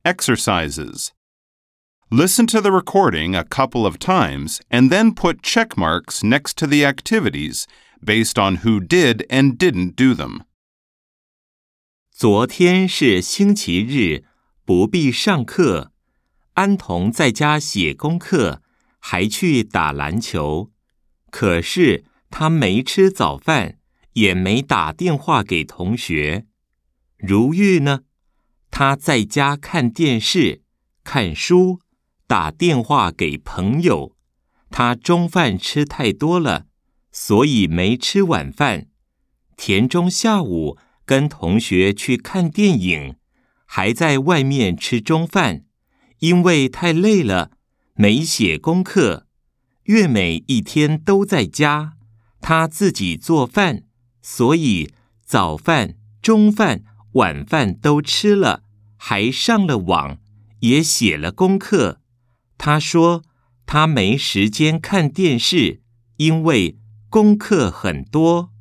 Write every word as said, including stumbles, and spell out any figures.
Exercises. Listen to the recording a couple of times and then put check marks next to the activities based on who did and didn't do them. 昨天是星期日，不必上课。安童在家写功课，还去打篮球。可是他没吃早饭，也没打电话给同学。如玉呢？他在家看电视、看书，打电话给朋友。他中饭吃太多了，所以没吃晚饭。田中下午跟同学去看电影，还在外面吃中饭，因为太累了，没写功课。月美一天都在家，她自己做饭，所以早饭、中饭、晚饭都吃了，还上了网，也写了功课。她说她没时间看电视，因为功课很多。